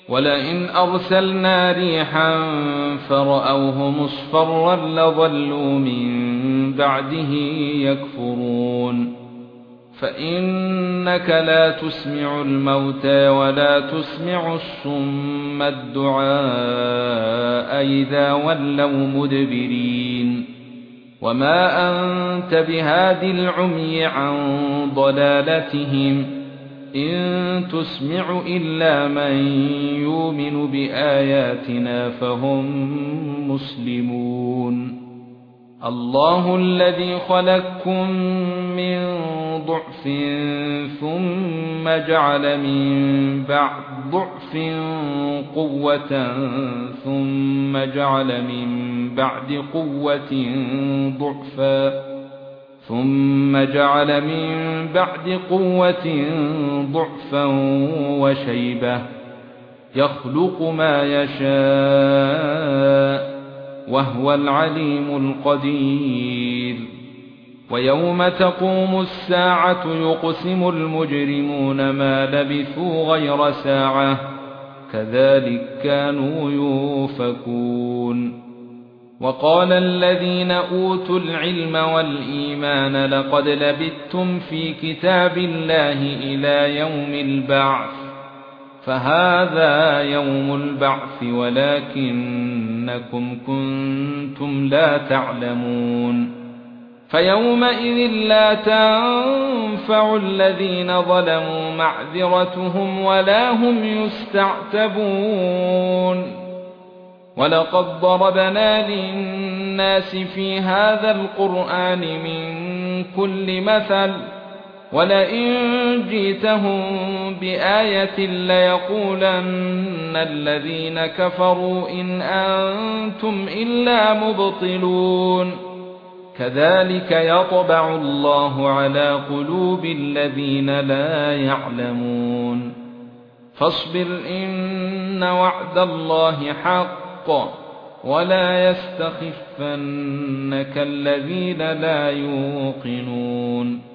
ولئن أرسلنا ريحا فرأوه مصفرا لظلوا من بعده يكفرون فإنك لا تسمع الموتى ولا تسمع الصم الدعاء إذا ولوا مدبرين وما أنت بهاد العمي عن ضلالتهم إن تسمع إلا من يؤمن بآياتنا فهم مسلمون الله الذي خلقكم من ضعف ثم جعل من بعد ضعف قوة ثم جعل من بعد قوة ضعفا ثم جعل من بعد قوة ضعفا وشيبة يخلق ما يشاء وهو العليم القدير ويوم تقوم الساعة يقسم المجرمون ما لبثوا غير ساعة كذلك كانوا يؤفكون وقال الذين أوتوا العلم والإيمان لقد لبثتم في كتاب الله إلى يوم البعث فهذا يوم البعث ولكنكم كنتم لا تعلمون فيومئذ لا تنفع الذين ظلموا معذرتهم ولا هم يستعتبون ولقد ضربنا للناس في هذا القرآن من كل مثل ولئن جئتهم بآية ليقولن الذين كفروا إن أنتم إلا مبطلون كذلك يطبع الله على قلوب الذين لا يعلمون فاصبر إن وعد الله حق ولا يستخفنك الذين لا يوقنون